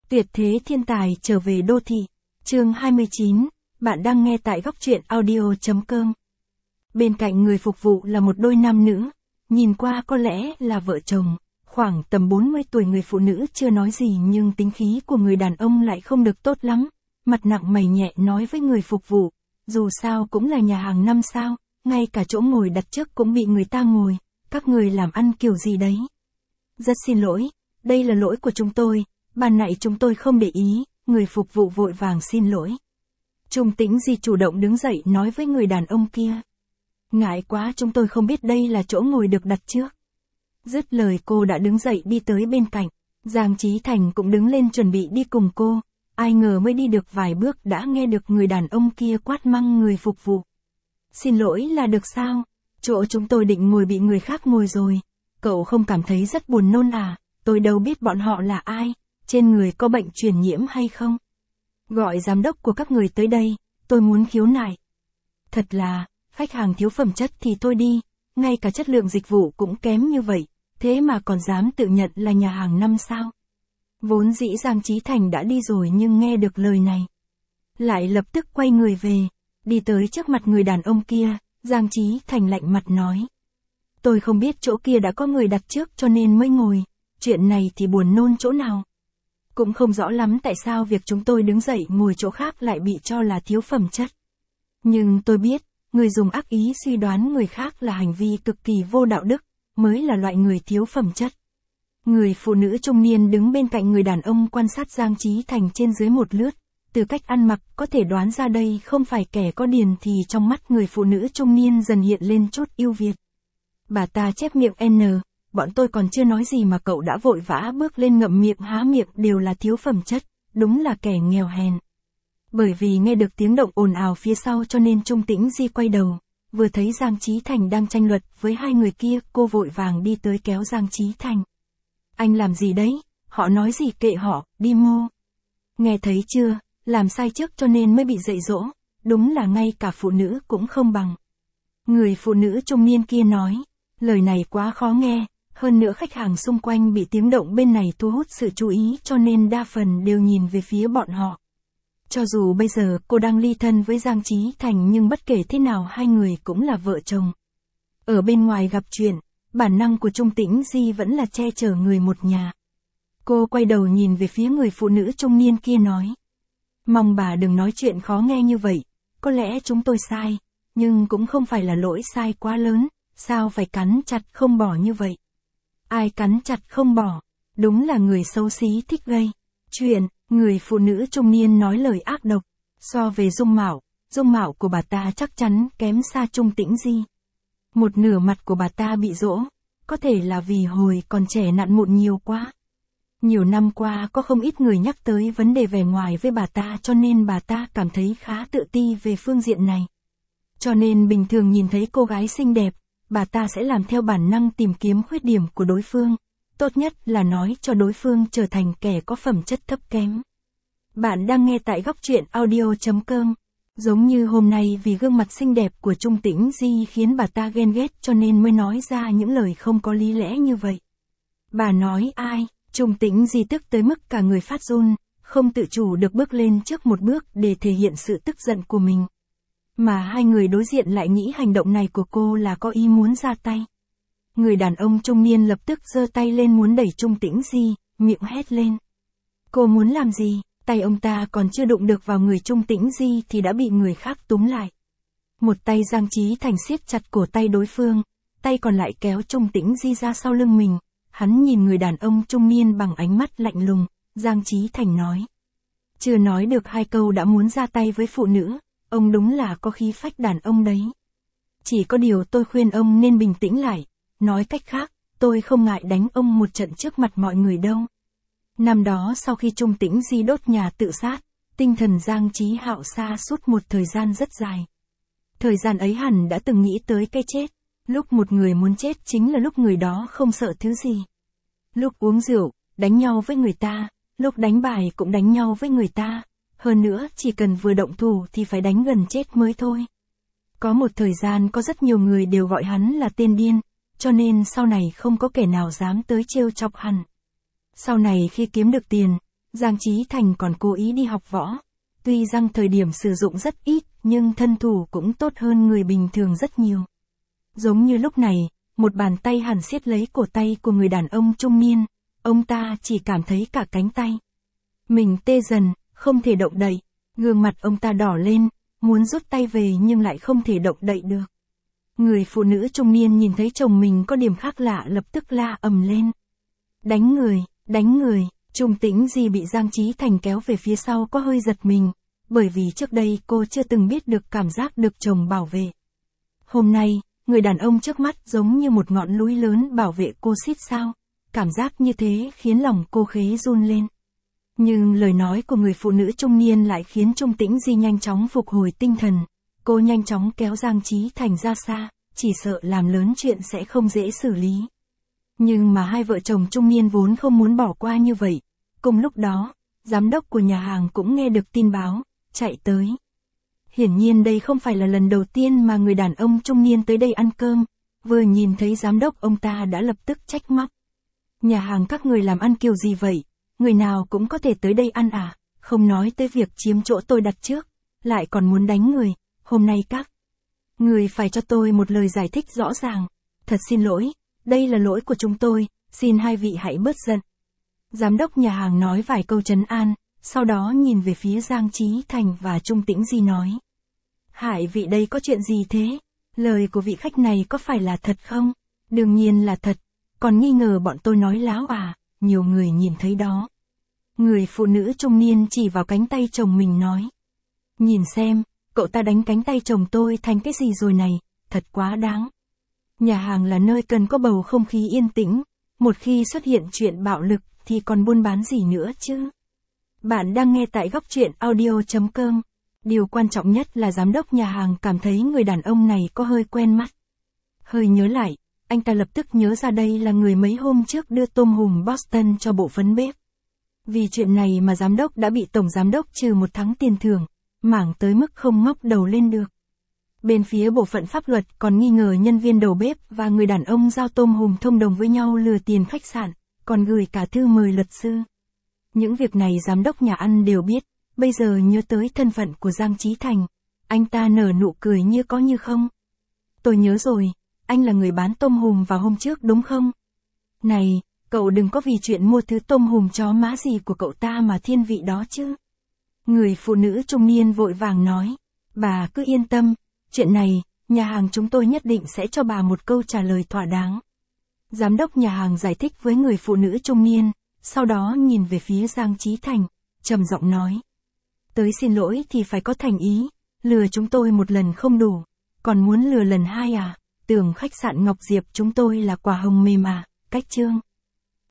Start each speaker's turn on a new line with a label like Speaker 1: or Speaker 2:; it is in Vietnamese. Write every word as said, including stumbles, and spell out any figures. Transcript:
Speaker 1: Tuyệt thế thiên tài trở về đô thị. Chương hai mươi chín, bạn đang nghe tại góc truyện audio chấm com. Bên cạnh người phục vụ là một đôi nam nữ, nhìn qua có lẽ là vợ chồng, khoảng tầm bốn mươi tuổi. Người phụ nữ chưa nói gì nhưng tính khí của người đàn ông lại không được tốt lắm, mặt nặng mày nhẹ nói với người phục vụ, dù sao cũng là nhà hàng năm sao, ngay cả chỗ ngồi đặt trước cũng bị người ta ngồi, các người làm ăn kiểu gì đấy. Rất xin lỗi, đây là lỗi của chúng tôi, ban nãy chúng tôi không để ý. Người phục vụ vội vàng xin lỗi. Trung Tĩnh Di chủ động đứng dậy nói với người đàn ông kia. Ngại quá, chúng tôi không biết đây là chỗ ngồi được đặt trước. Dứt lời cô đã đứng dậy đi tới bên cạnh. Giang Chí Thành cũng đứng lên chuẩn bị đi cùng cô. Ai ngờ mới đi được vài bước đã nghe được người đàn ông kia quát mắng người phục vụ. Xin lỗi là được sao? Chỗ chúng tôi định ngồi bị người khác ngồi rồi. Cậu không cảm thấy rất buồn nôn à? Tôi đâu biết bọn họ là ai. Trên người có bệnh truyền nhiễm hay không? Gọi giám đốc của các người tới đây, tôi muốn khiếu nại. Thật là, khách hàng thiếu phẩm chất thì thôi đi, ngay cả chất lượng dịch vụ cũng kém như vậy, thế mà còn dám tự nhận là nhà hàng năm sao? Vốn dĩ Giang Chí Thành đã đi rồi nhưng nghe được lời này, lại lập tức quay người về, đi tới trước mặt người đàn ông kia. Giang Chí Thành lạnh mặt nói. Tôi không biết chỗ kia đã có người đặt trước cho nên mới ngồi, chuyện này thì buồn nôn chỗ nào? Cũng không rõ lắm tại sao việc chúng tôi đứng dậy ngồi chỗ khác lại bị cho là thiếu phẩm chất. Nhưng tôi biết, người dùng ác ý suy đoán người khác là hành vi cực kỳ vô đạo đức, mới là loại người thiếu phẩm chất. Người phụ nữ trung niên đứng bên cạnh người đàn ông quan sát Giang Chí Thành trên dưới một lướt, từ cách ăn mặc có thể đoán ra đây không phải kẻ có điền, thì trong mắt người phụ nữ trung niên dần hiện lên chút ưu việt. Bà ta chép miệng N. Bọn tôi còn chưa nói gì mà cậu đã vội vã bước lên ngậm miệng há miệng, đều là thiếu phẩm chất, đúng là kẻ nghèo hèn. Bởi vì nghe được tiếng động ồn ào phía sau cho nên Trung Tĩnh Di quay đầu, vừa thấy Giang Chí Thành đang tranh luận với hai người kia, cô vội vàng đi tới kéo Giang Chí Thành. Anh làm gì đấy, họ nói gì kệ họ, đi mô. Nghe thấy chưa, làm sai trước cho nên mới bị dạy dỗ, đúng là ngay cả phụ nữ cũng không bằng. Người phụ nữ trung niên kia nói, lời này quá khó nghe. Hơn nữa khách hàng xung quanh bị tiếng động bên này thu hút sự chú ý cho nên đa phần đều nhìn về phía bọn họ. Cho dù bây giờ cô đang ly thân với Giang Chí Thành nhưng bất kể thế nào hai người cũng là vợ chồng. Ở bên ngoài gặp chuyện, bản năng của Trung Tĩnh Di vẫn là che chở người một nhà. Cô quay đầu nhìn về phía người phụ nữ trung niên kia nói. Mong bà đừng nói chuyện khó nghe như vậy, có lẽ chúng tôi sai, nhưng cũng không phải là lỗi sai quá lớn, sao phải cắn chặt không bỏ như vậy. Ai cắn chặt không bỏ, đúng là người xấu xí thích gây chuyện. Người phụ nữ trung niên nói lời ác độc. So về dung mạo, dung mạo của bà ta chắc chắn kém xa Trung Tĩnh Di. Một nửa mặt của bà ta bị rỗ, có thể là vì hồi còn trẻ nặn mụn nhiều quá. Nhiều năm qua có không ít người nhắc tới vấn đề vẻ ngoài với bà ta cho nên bà ta cảm thấy khá tự ti về phương diện này. Cho nên bình thường nhìn thấy cô gái xinh đẹp, bà ta sẽ làm theo bản năng tìm kiếm khuyết điểm của đối phương, tốt nhất là nói cho đối phương trở thành kẻ có phẩm chất thấp kém. Bạn đang nghe tại góc truyện audio chấm com. Giống như hôm nay vì gương mặt xinh đẹp của Trung Tĩnh Di khiến bà ta ghen ghét cho nên mới nói ra những lời không có lý lẽ như vậy. Bà nói ai? Trung Tĩnh Di tức tới mức cả người phát run, không tự chủ được bước lên trước một bước để thể hiện sự tức giận của mình. Mà hai người đối diện lại nghĩ hành động này của cô là có ý muốn ra tay. Người đàn ông trung niên lập tức giơ tay lên muốn đẩy Trung Tĩnh Di, miệng hét lên. Cô muốn làm gì? Tay ông ta còn chưa đụng được vào người Trung Tĩnh Di thì đã bị người khác túm lại. Một tay Giang Chí Thành siết chặt cổ tay đối phương, tay còn lại kéo Trung Tĩnh Di ra sau lưng mình. Hắn nhìn người đàn ông trung niên bằng ánh mắt lạnh lùng. Giang Chí Thành nói. Chưa nói được hai câu đã muốn ra tay với phụ nữ. Ông đúng là có khí phách đàn ông đấy. Chỉ có điều tôi khuyên ông nên bình tĩnh lại. Nói cách khác, tôi không ngại đánh ông một trận trước mặt mọi người đâu. Năm đó sau khi Trung Tĩnh Di đốt nhà tự sát, tinh thần Giang Chí Hạo sa sút một thời gian rất dài. Thời gian ấy hẳn đã từng nghĩ tới cái chết. Lúc một người muốn chết chính là lúc người đó không sợ thứ gì. Lúc uống rượu, đánh nhau với người ta, lúc đánh bài cũng đánh nhau với người ta. Hơn nữa chỉ cần vừa động thủ thì phải đánh gần chết mới thôi. Có một thời gian có rất nhiều người đều gọi hắn là tên điên, cho nên sau này không có kẻ nào dám tới trêu chọc hắn. Sau này khi kiếm được tiền, Giang Chí Thành còn cố ý đi học võ. Tuy rằng thời điểm sử dụng rất ít, nhưng thân thủ cũng tốt hơn người bình thường rất nhiều. Giống như lúc này, một bàn tay hẳn siết lấy cổ tay của người đàn ông trung niên, ông ta chỉ cảm thấy cả cánh tay mình tê dần, không thể động đậy, gương mặt ông ta đỏ lên, muốn rút tay về nhưng lại không thể động đậy được. Người phụ nữ trung niên nhìn thấy chồng mình có điểm khác lạ lập tức la ầm lên. Đánh người, đánh người, Trung Tĩnh Di bị Giang Chí Thành kéo về phía sau có hơi giật mình, bởi vì trước đây cô chưa từng biết được cảm giác được chồng bảo vệ. Hôm nay, người đàn ông trước mắt giống như một ngọn núi lớn bảo vệ cô xít sao, cảm giác như thế khiến lòng cô khế run lên. Nhưng lời nói của người phụ nữ trung niên lại khiến Trung Tĩnh Di nhanh chóng phục hồi tinh thần, cô nhanh chóng kéo Giang Chí Thành ra xa, chỉ sợ làm lớn chuyện sẽ không dễ xử lý. Nhưng mà hai vợ chồng trung niên vốn không muốn bỏ qua như vậy. Cùng lúc đó, giám đốc của nhà hàng cũng nghe được tin báo, chạy tới. Hiển nhiên đây không phải là lần đầu tiên mà người đàn ông trung niên tới đây ăn cơm, vừa nhìn thấy giám đốc ông ta đã lập tức trách móc. Nhà hàng các người làm ăn kiểu gì vậy, người nào cũng có thể tới đây ăn à, không nói tới việc chiếm chỗ tôi đặt trước, lại còn muốn đánh người, hôm nay các người phải cho tôi một lời giải thích rõ ràng. Thật xin lỗi, đây là lỗi của chúng tôi, xin hai vị hãy bớt giận. Giám đốc nhà hàng nói vài câu trấn an, sau đó nhìn về phía Giang Chí Thành và Trung Tĩnh Di nói. Hai vị đây có chuyện gì thế? Lời của vị khách này có phải là thật không? Đương nhiên là thật, còn nghi ngờ bọn tôi nói láo à, nhiều người nhìn thấy đó. Người phụ nữ trung niên chỉ vào cánh tay chồng mình nói. Nhìn xem, cậu ta đánh cánh tay chồng tôi thành cái gì rồi này, thật quá đáng. Nhà hàng là nơi cần có bầu không khí yên tĩnh, một khi xuất hiện chuyện bạo lực thì còn buôn bán gì nữa chứ. Bạn đang nghe tại góc truyện audio chấm com. Điều quan trọng nhất là giám đốc nhà hàng cảm thấy người đàn ông này có hơi quen mắt. Hơi nhớ lại, anh ta lập tức nhớ ra đây là người mấy hôm trước đưa tôm hùm Boston cho bộ phấn bếp. Vì chuyện này mà giám đốc đã bị tổng giám đốc trừ một tháng tiền thưởng, mảng tới mức không ngóc đầu lên được. Bên phía bộ phận pháp luật còn nghi ngờ nhân viên đầu bếp và người đàn ông giao tôm hùm thông đồng với nhau lừa tiền khách sạn, còn gửi cả thư mời luật sư. Những việc này giám đốc nhà ăn đều biết, bây giờ nhớ tới thân phận của Giang Chí Thành, anh ta nở nụ cười như có như không. Tôi nhớ rồi, anh là người bán tôm hùm vào hôm trước đúng không? Này, cậu đừng có vì chuyện mua thứ tôm hùm chó má gì của cậu ta mà thiên vị đó chứ. Người phụ nữ trung niên vội vàng nói, bà cứ yên tâm, chuyện này, nhà hàng chúng tôi nhất định sẽ cho bà một câu trả lời thỏa đáng. Giám đốc nhà hàng giải thích với người phụ nữ trung niên, sau đó nhìn về phía Giang Chí Thành, trầm giọng nói. Tới xin lỗi thì phải có thành ý, lừa chúng tôi một lần không đủ, còn muốn lừa lần hai à, tưởng khách sạn Ngọc Diệp chúng tôi là quả hồng mềm à, cách chương.